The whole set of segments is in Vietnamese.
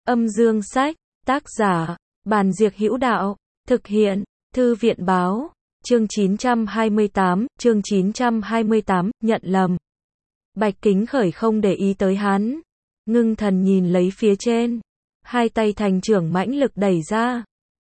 Âm dương sách, tác giả, Bàn Diệc Hữu Đạo, thực hiện, Thư viện báo, chương 928, nhận lầm. Bạch Kính Khởi không để ý tới hắn, ngưng thần nhìn lấy phía trên, hai tay thành trưởng mãnh lực đẩy ra,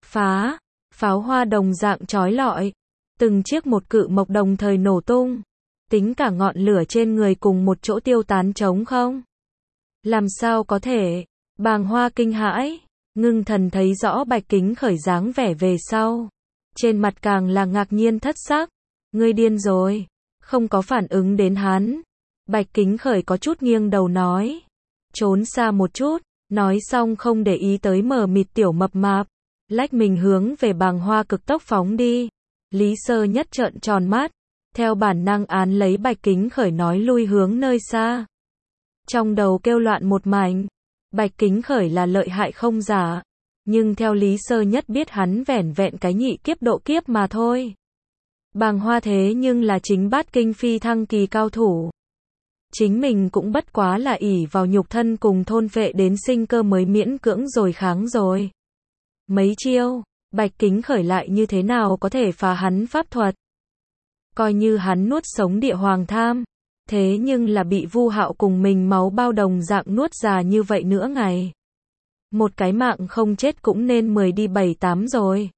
pháo hoa đồng dạng chói lọi, từng chiếc một cự mộc đồng thời nổ tung, tính cả ngọn lửa trên người cùng một chỗ tiêu tán trống không. Làm sao có thể? Bàng Hoa kinh hãi, ngưng thần thấy rõ Bạch Kính Khởi dáng vẻ về sau, trên mặt càng là ngạc nhiên thất sắc. Ngươi điên rồi, không có phản ứng đến hắn. Bạch Kính Khởi có chút nghiêng đầu nói, trốn xa một chút, nói xong không để ý tới mờ mịt tiểu mập mạp, lách mình hướng về Bàng Hoa cực tốc phóng đi. Lý Sơ Nhất trợn tròn mắt, theo bản năng án lấy Bạch Kính Khởi nói lui hướng nơi xa. Trong đầu kêu loạn một mảnh, Bạch Kính Khởi là lợi hại không giả, nhưng theo Lý Sơ Nhất biết hắn vẻn vẹn cái nhị kiếp độ kiếp mà thôi. Bàng Hoa thế nhưng là chính bát kinh phi thăng kỳ cao thủ. Chính mình cũng bất quá là ỷ vào nhục thân cùng thôn phệ đến sinh cơ mới miễn cưỡng rồi kháng rồi. Mấy chiêu, Bạch Kính Khởi lại như thế nào có thể phá hắn pháp thuật. Coi như hắn nuốt sống địa hoàng tham, thế nhưng là bị Vu Hạo cùng mình máu bao đồng dạng nuốt già như vậy nữa ngày. Một cái mạng không chết cũng nên 10 đi 7-8 rồi.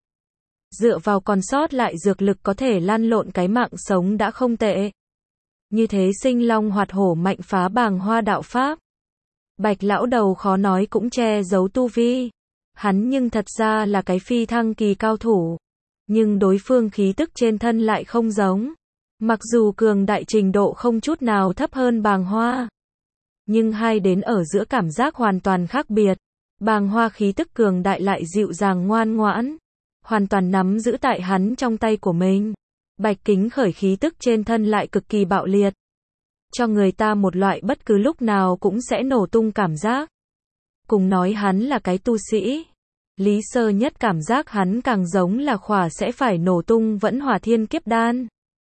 Dựa vào còn sót lại dược lực có thể lăn lộn cái mạng sống đã không tệ. Như thế sinh long hoạt hổ mạnh phá Bàng Hoa đạo pháp. Bạch lão đầu khó nói cũng che giấu tu vi. Hắn nhưng thật ra là cái phi thăng kỳ cao thủ. Nhưng đối phương khí tức trên thân lại không giống. Mặc dù cường đại trình độ không chút nào thấp hơn Bàng Hoa, nhưng hai đến ở giữa cảm giác hoàn toàn khác biệt. Bàng Hoa khí tức cường đại lại dịu dàng ngoan ngoãn, hoàn toàn nắm giữ tại hắn trong tay của mình. Bạch Kính Khởi khí tức trên thân lại cực kỳ bạo liệt, cho người ta một loại bất cứ lúc nào cũng sẽ nổ tung cảm giác. Cùng nói hắn là cái tu sĩ, Lý Sơ Nhất cảm giác hắn càng giống là khỏa sẽ phải nổ tung vẫn hỏa thiên kiếp đan.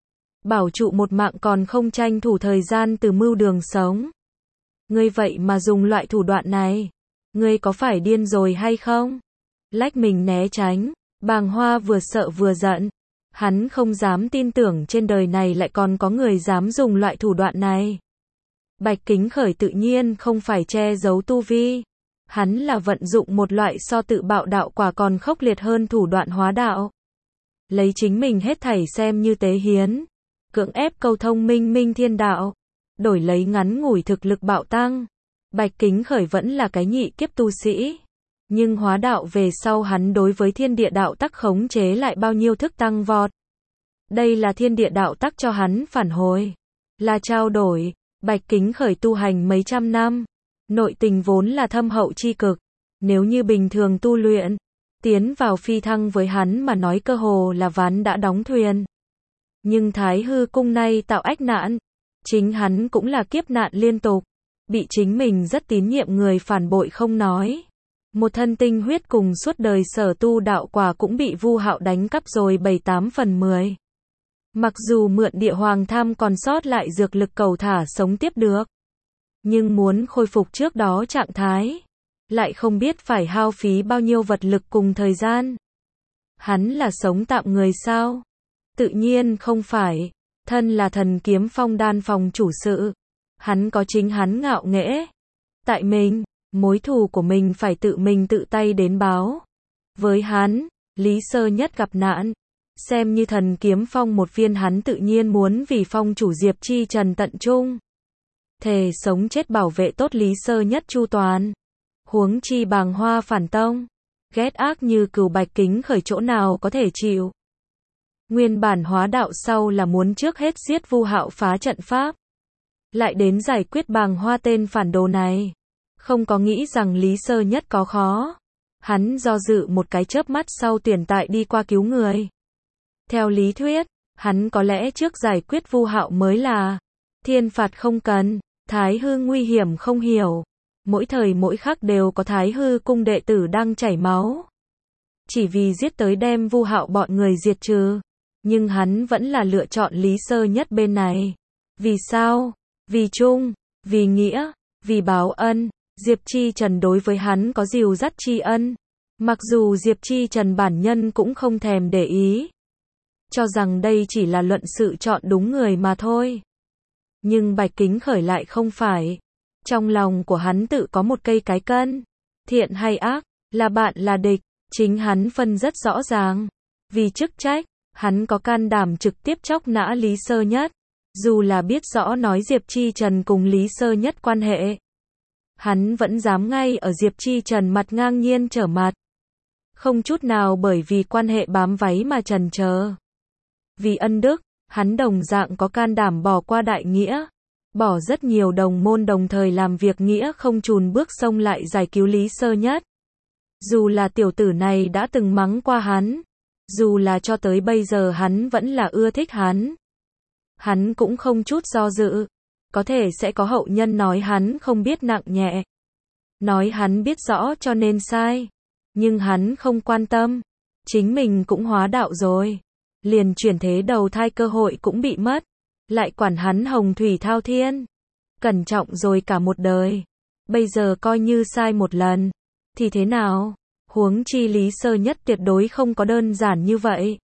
Bảo trụ một mạng còn không tranh thủ thời gian từ mưu đường sống. Ngươi vậy mà dùng loại thủ đoạn này, ngươi có phải điên rồi hay không? Lách mình né tránh, Bàng Hoa vừa sợ vừa giận. Hắn không dám tin tưởng trên đời này lại còn có người dám dùng loại thủ đoạn này. Bạch Kính Khởi tự nhiên không phải che giấu tu vi. Hắn là vận dụng một loại so tự bạo đạo quả còn khốc liệt hơn thủ đoạn hóa đạo. Lấy chính mình hết thảy xem như tế hiến, cưỡng ép câu thông minh thiên đạo, đổi lấy ngắn ngủi thực lực bạo tăng. Bạch Kính Khởi vẫn là cái nhị kiếp tu sĩ, nhưng hóa đạo về sau hắn đối với thiên địa đạo tắc khống chế lại bao nhiêu thức tăng vọt. Đây là thiên địa đạo tắc cho hắn phản hồi, là trao đổi. Bạch Kính Khởi tu hành mấy trăm năm, nội tình vốn là thâm hậu chi cực, nếu như bình thường tu luyện, tiến vào phi thăng với hắn mà nói cơ hồ là ván đã đóng thuyền. Nhưng Thái Hư cung nay tạo ách nạn, chính hắn cũng là kiếp nạn liên tục, bị chính mình rất tín nhiệm người phản bội không nói. Một thân tinh huyết cùng suốt đời sở tu đạo quả cũng bị Vu Hạo đánh cắp rồi 7-8 phần 10. Mặc dù mượn địa hoàng tham còn sót lại dược lực cầu thả sống tiếp được, nhưng muốn khôi phục trước đó trạng thái, lại không biết phải hao phí bao nhiêu vật lực cùng thời gian. Hắn là sống tạm người sao? Tự nhiên không phải, thân là Thần Kiếm Phong đan phòng chủ sự. Hắn có chính hắn ngạo nghễ. Tại mình, mối thù của mình phải tự mình tự tay đến báo. Với hắn, Lý Sơ Nhất gặp nạn, xem như Thần Kiếm Phong một viên hắn tự nhiên muốn vì phong chủ Diệp Chi Trần tận trung. Thề sống chết bảo vệ tốt Lý Sơ Nhất chu toàn. Huống chi Bàng Hoa phản tông, ghét ác như cừu Bạch Kính Khởi chỗ nào có thể chịu. Nguyên bản hóa đạo sau là muốn trước hết giết Vu Hạo phá trận pháp, lại đến giải quyết Bàng Hoa tên phản đồ này. Không có nghĩ rằng Lý Sơ Nhất có khó. Hắn do dự một cái chớp mắt sau tuyển tại đi qua cứu người. Theo lý thuyết, hắn có lẽ trước giải quyết Vu Hạo mới là. Thiên phạt không cần, Thái Hư nguy hiểm không hiểu. Mỗi thời mỗi khắc đều có Thái Hư cung đệ tử đang chảy máu, chỉ vì giết tới đem Vu Hạo bọn người diệt trừ. Nhưng hắn vẫn là lựa chọn Lý Sơ Nhất bên này. Vì sao? Vì trung, vì nghĩa, vì báo ân. Diệp Chi Trần đối với hắn có dìu dắt tri ân. Mặc dù Diệp Chi Trần bản nhân cũng không thèm để ý, cho rằng đây chỉ là luận sự chọn đúng người mà thôi. Nhưng Bạch Kính Khởi lại không phải. Trong lòng của hắn tự có một cây cái cân. Thiện hay ác, là bạn là địch, chính hắn phân rất rõ ràng. Vì chức trách, hắn có can đảm trực tiếp chóc nã Lý Sơ Nhất. Dù là biết rõ nói Diệp Chi Trần cùng Lý Sơ Nhất quan hệ, hắn vẫn dám ngay ở Diệp Chi Trần mặt ngang nhiên trở mặt. Không chút nào bởi vì quan hệ bám váy mà chần chờ. Vì ân đức, hắn đồng dạng có can đảm bỏ qua đại nghĩa. Bỏ rất nhiều đồng môn đồng thời làm việc nghĩa không chùn bước xông lại giải cứu Lý Sơ Nhất. Dù là tiểu tử này đã từng mắng qua hắn, dù là cho tới bây giờ hắn vẫn là ưa thích hắn, hắn cũng không chút do dự. Có thể sẽ có hậu nhân nói hắn không biết nặng nhẹ, nói hắn biết rõ cho nên sai, nhưng hắn không quan tâm. Chính mình cũng hóa đạo rồi, liền chuyển thế đầu thai cơ hội cũng bị mất, lại quản hắn hồng thủy thao thiên, cẩn trọng rồi cả một đời. Bây giờ coi như sai một lần, thì thế nào? Huống chi Lý Sơ Nhất tuyệt đối không có đơn giản như vậy.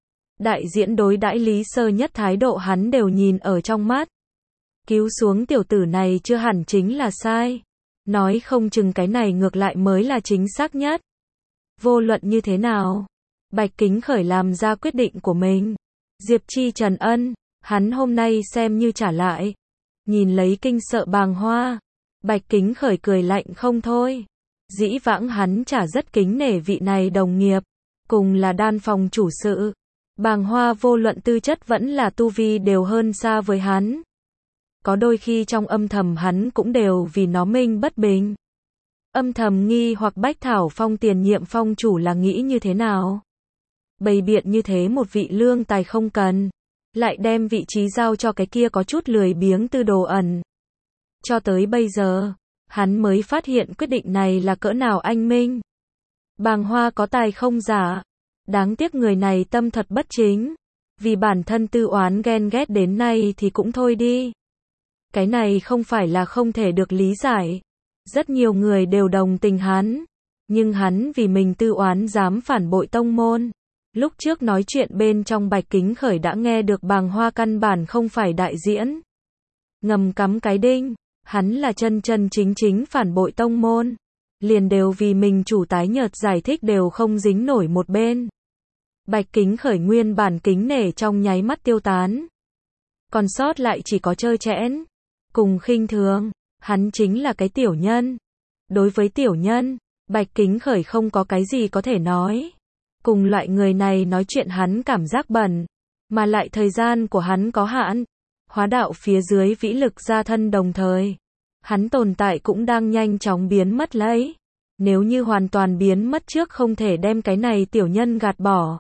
Đại diễn đối đãi Lý Sơ Nhất thái độ hắn đều nhìn ở trong mắt. Cứu xuống tiểu tử này chưa hẳn chính là sai. Nói không chừng cái này ngược lại mới là chính xác nhất. Vô luận như thế nào, Bạch Kính Khởi làm ra quyết định của mình. Diệp Chi Trần ân, hắn hôm nay xem như trả lại. Nhìn lấy kinh sợ Bàng Hoa, Bạch Kính Khởi cười lạnh không thôi. Dĩ vãng hắn chả rất kính nể vị này đồng nghiệp, cùng là đan phòng chủ sự. Bàng Hoa vô luận tư chất vẫn là tu vi đều hơn xa với hắn. Có đôi khi trong âm thầm hắn cũng đều vì nó minh bất bình. Âm thầm nghi hoặc Bách Thảo Phong tiền nhiệm phong chủ là nghĩ như thế nào. Bày biện như thế một vị lương tài không cần, lại đem vị trí giao cho cái kia có chút lười biếng Tư Đồ Ẩn. Cho tới bây giờ, hắn mới phát hiện quyết định này là cỡ nào anh minh. Bàng Hoa có tài không giả, đáng tiếc người này tâm thật bất chính. Vì bản thân tư oán ghen ghét đến nay thì cũng thôi đi. Cái này không phải là không thể được lý giải. Rất nhiều người đều đồng tình hắn, nhưng hắn vì mình tư oán dám phản bội tông môn. Lúc trước nói chuyện bên trong Bạch Kính Khởi đã nghe được Bàng Hoa căn bản không phải đại diễn. Ngầm cắm cái đinh, hắn là chân chân chính chính phản bội tông môn. Liền đều vì mình chủ tái nhợt giải thích đều không dính nổi một bên. Bạch Kính Khởi nguyên bản kính nể trong nháy mắt tiêu tán. Còn sót lại chỉ có trơ trẽn, cùng khinh thường. Hắn chính là cái tiểu nhân. Đối với tiểu nhân, Bạch Kính Khởi không có cái gì có thể nói. Cùng loại người này nói chuyện hắn cảm giác bẩn, mà lại thời gian của hắn có hạn. Hóa đạo phía dưới vĩ lực ra thân đồng thời, hắn tồn tại cũng đang nhanh chóng biến mất lấy. Nếu như hoàn toàn biến mất trước không thể đem cái này tiểu nhân gạt bỏ,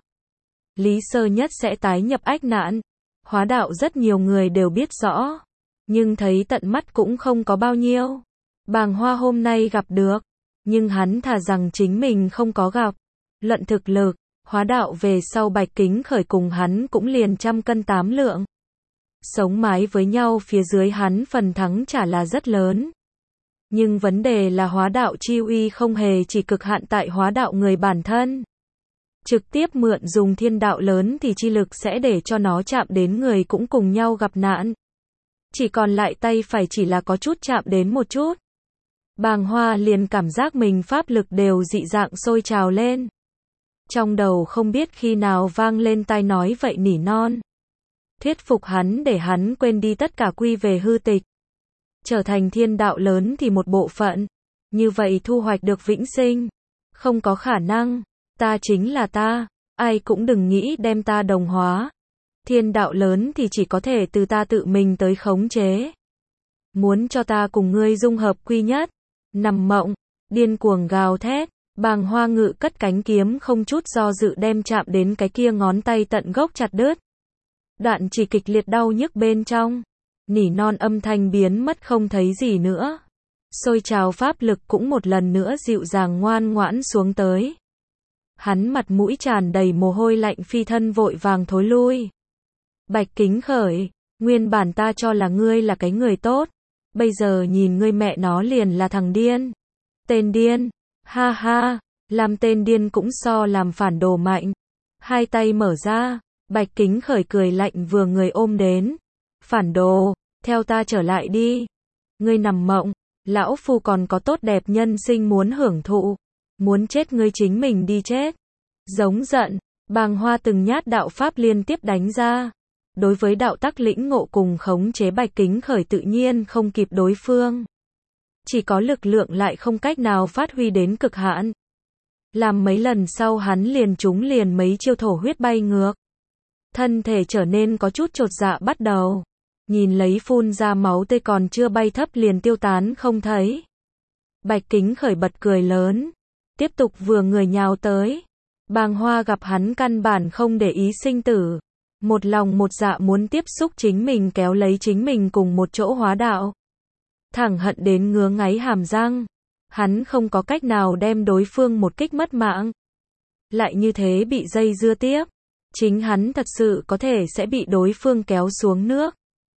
Lý Sơ Nhất sẽ tái nhập ách nạn. Hóa đạo rất nhiều người đều biết rõ, nhưng thấy tận mắt cũng không có bao nhiêu. Bàng Hoa hôm nay gặp được, nhưng hắn thà rằng chính mình không có gặp. Luận thực lực, hóa đạo về sau Bạch Kính Khởi cùng hắn cũng liền 100 cân 8 lượng. Sống mái với nhau phía dưới hắn phần thắng chả là rất lớn. Nhưng vấn đề là hóa đạo chi uy không hề chỉ cực hạn tại hóa đạo người bản thân. Trực tiếp mượn dùng thiên đạo lớn thì chi lực sẽ để cho nó chạm đến người cũng cùng nhau gặp nạn. Chỉ còn lại tay phải chỉ là có chút chạm đến một chút. Bàng Hoa liền cảm giác mình pháp lực đều dị dạng sôi trào lên. Trong đầu không biết khi nào vang lên tai nói vậy nỉ non. Thuyết phục hắn để hắn quên đi tất cả quy về hư tịch. Trở thành thiên đạo lớn thì một bộ phận. Như vậy thu hoạch được vĩnh sinh. Không có khả năng. Ta chính là ta. Ai cũng đừng nghĩ đem ta đồng hóa. Thiên đạo lớn thì chỉ có thể từ ta tự mình tới khống chế. Muốn cho ta cùng ngươi dung hợp quy nhất. Nằm mộng, điên cuồng gào thét. Bàng Hoa ngự cất cánh kiếm không chút do dự đem chạm đến cái kia ngón tay tận gốc chặt đứt. Đoạn chỉ kịch liệt đau nhức bên trong. Nỉ non âm thanh biến mất không thấy gì nữa. Sôi trào pháp lực cũng một lần nữa dịu dàng ngoan ngoãn xuống tới. Hắn mặt mũi tràn đầy mồ hôi lạnh phi thân vội vàng thối lui. Bạch Kính Khởi, nguyên bản ta cho là ngươi là cái người tốt. bây giờ nhìn ngươi mẹ nó liền là thằng điên. Tên điên, ha ha, làm tên điên cũng so làm phản đồ mạnh. Hai tay mở ra, Bạch Kính Khởi cười lạnh vừa người ôm đến. Phản đồ, theo ta trở lại đi. Ngươi nằm mộng, lão phu còn có tốt đẹp nhân sinh muốn hưởng thụ. Muốn chết ngươi chính mình đi chết. Giống giận, Bàng Hoa từng nhát đạo pháp liên tiếp đánh ra. Đối với đạo tắc lĩnh ngộ cùng khống chế Bạch Kính Khởi tự nhiên không kịp đối phương. Chỉ có lực lượng lại không cách nào phát huy đến cực hạn. Làm mấy lần sau hắn liền trúng liền mấy chiêu thổ huyết bay ngược. Thân thể trở nên có chút chột dạ bắt đầu. Nhìn lấy phun ra máu tươi còn chưa bay thấp liền tiêu tán không thấy. Bạch Kính Khởi bật cười lớn. Tiếp tục vừa người nhào tới. Bàng Hoa gặp hắn căn bản không để ý sinh tử. Một lòng một dạ muốn tiếp xúc chính mình kéo lấy chính mình cùng một chỗ hóa đạo. Thẳng hận đến ngứa ngáy hàm răng. Hắn không có cách nào đem đối phương một kích mất mạng. Lại như thế bị dây dưa tiếp. Chính hắn thật sự có thể sẽ bị đối phương kéo xuống nước.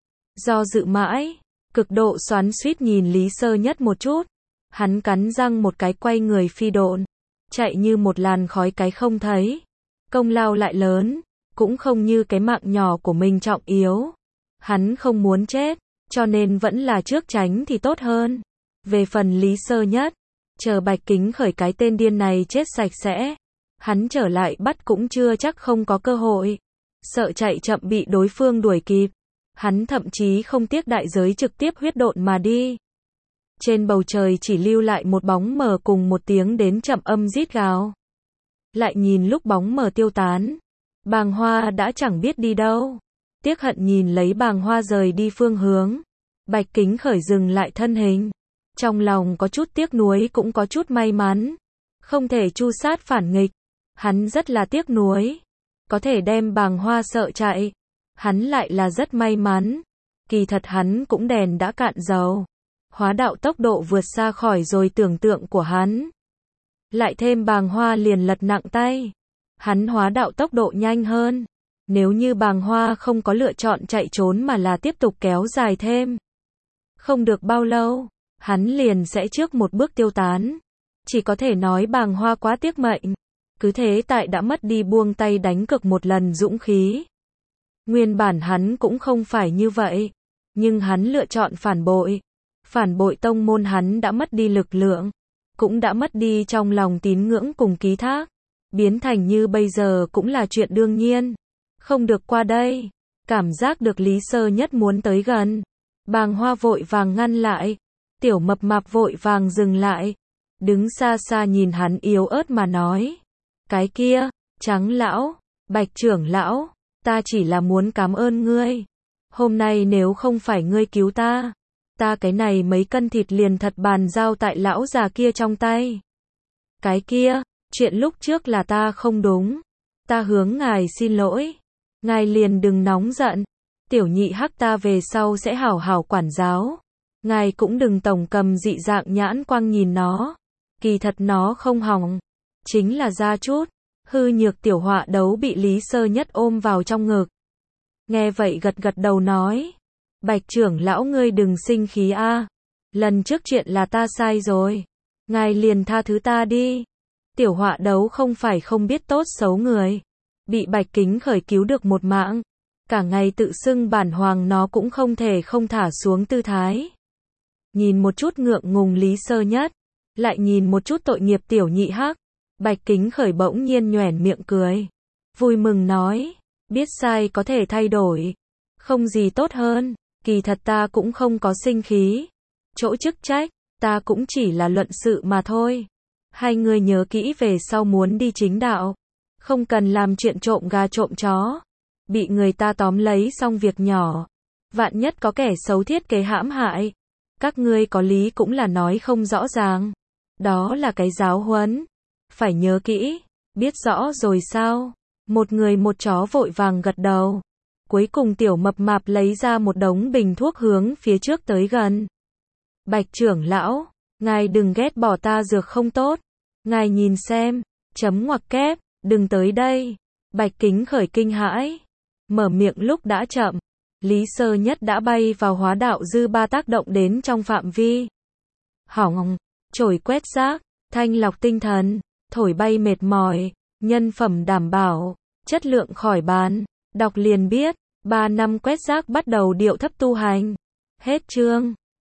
Do dự mãi, cực độ xoắn xuýt nhìn Lý Sơ Nhất một chút. Hắn cắn răng một cái quay người phi độn. Chạy như một làn khói cái không thấy. Công lao lại lớn, cũng không như cái mạng nhỏ của mình trọng yếu. Hắn không muốn chết, cho nên vẫn là trước tránh thì tốt hơn. Về phần Lý Sơ Nhất, chờ Bạch Kính Khởi cái tên điên này chết sạch sẽ. Hắn trở lại bắt cũng chưa chắc không có cơ hội. Sợ chạy chậm bị đối phương đuổi kịp. Hắn thậm chí không tiếc đại giới trực tiếp huyết độn mà đi. Trên bầu trời chỉ lưu lại một bóng mờ cùng một tiếng đến chậm âm rít gào. Lại nhìn lúc bóng mờ tiêu tán. Bàng Hoa đã chẳng biết đi đâu. Tiếc hận nhìn lấy Bàng Hoa rời đi phương hướng. Bạch Kính Khởi dừng lại thân hình. Trong lòng có chút tiếc nuối cũng có chút may mắn. Không thể chu sát phản nghịch. Hắn rất là tiếc nuối. Có thể đem Bàng Hoa sợ chạy. Hắn lại là rất may mắn. Kỳ thật hắn cũng đèn đã cạn dầu. Hóa đạo tốc độ vượt xa khỏi rồi tưởng tượng của hắn. Lại thêm Bàng Hoa liền lật nặng tay. Hắn hóa đạo tốc độ nhanh hơn. Nếu như Bàng Hoa không có lựa chọn chạy trốn mà là tiếp tục kéo dài thêm. Không được bao lâu, hắn liền sẽ trước một bước tiêu tán. Chỉ có thể nói Bàng Hoa quá tiếc mệnh. Cứ thế tại đã mất đi buông tay đánh cược một lần dũng khí. Nguyên bản hắn cũng không phải như vậy. Nhưng hắn lựa chọn phản bội. Phản bội tông môn hắn đã mất đi lực lượng. Cũng đã mất đi trong lòng tín ngưỡng cùng ký thác. Biến thành như bây giờ cũng là chuyện đương nhiên. Không được qua đây. Cảm giác được Lý Sơ Nhất muốn tới gần. Bàng Hoa vội vàng ngăn lại. Tiểu Mập Mạp vội vàng dừng lại. Đứng xa xa nhìn hắn yếu ớt mà nói. Cái kia, Trắng lão, Bạch trưởng lão, ta chỉ là muốn cảm ơn ngươi. Hôm nay nếu không phải ngươi cứu ta, ta cái này mấy cân thịt liền thật bàn giao tại lão già kia trong tay. Cái kia, chuyện lúc trước là ta không đúng. Ta hướng ngài xin lỗi. Ngài liền đừng nóng giận. Tiểu Nhị Hắc ta về sau sẽ hảo hảo quản giáo. Ngài cũng đừng tổng cầm dị dạng nhãn quang nhìn nó. Kỳ thật nó không hỏng. Chính là ra chút. Hư nhược tiểu họa đấu bị Lý Sơ Nhất ôm vào trong ngực. Nghe vậy gật gật đầu nói. Bạch trưởng lão ngươi đừng sinh khí a. Lần trước chuyện là ta sai rồi. Ngài liền tha thứ ta đi. Tiểu họa đấu không phải không biết tốt xấu người. Bị Bạch Kính Khởi cứu được một mạng. Cả ngày tự xưng bản hoàng nó cũng không thể không thả xuống tư thái. Nhìn một chút ngượng ngùng Lý Sơ Nhất. Lại nhìn một chút tội nghiệp Tiểu Nhị Hắc. Bạch Kính Khởi bỗng nhiên nhoẻn miệng cười. Vui mừng nói. Biết sai có thể thay đổi. Không gì tốt hơn. Kỳ thật ta cũng không có sinh khí. Chỗ chức trách, ta cũng chỉ là luận sự mà thôi. Hai người nhớ kỹ về sau muốn đi chính đạo. Không cần làm chuyện trộm gà trộm chó. Bị người ta tóm lấy xong việc nhỏ. Vạn nhất có kẻ xấu thiết kế hãm hại. Các ngươi có lý cũng là nói không rõ ràng. Đó là cái giáo huấn. Phải nhớ kỹ. Biết rõ rồi sao? Một người một chó vội vàng gật đầu. Cuối cùng Tiểu Mập Mạp lấy ra một đống bình thuốc hướng phía trước tới gần. Bạch trưởng lão, ngài đừng ghét bỏ ta dược không tốt. Ngài nhìn xem, chấm ngoặc kép, đừng tới đây. Bạch Kính Khởi kinh hãi. Mở miệng lúc đã chậm. Lý Sơ Nhất đã bay vào hóa đạo dư ba tác động đến trong phạm vi. Hỏng, chổi quét rác, thanh lọc tinh thần, thổi bay mệt mỏi, nhân phẩm đảm bảo, chất lượng khỏi bàn. Đọc liền biết, 3 năm quét rác bắt đầu điệu thấp tu hành. Hết chương.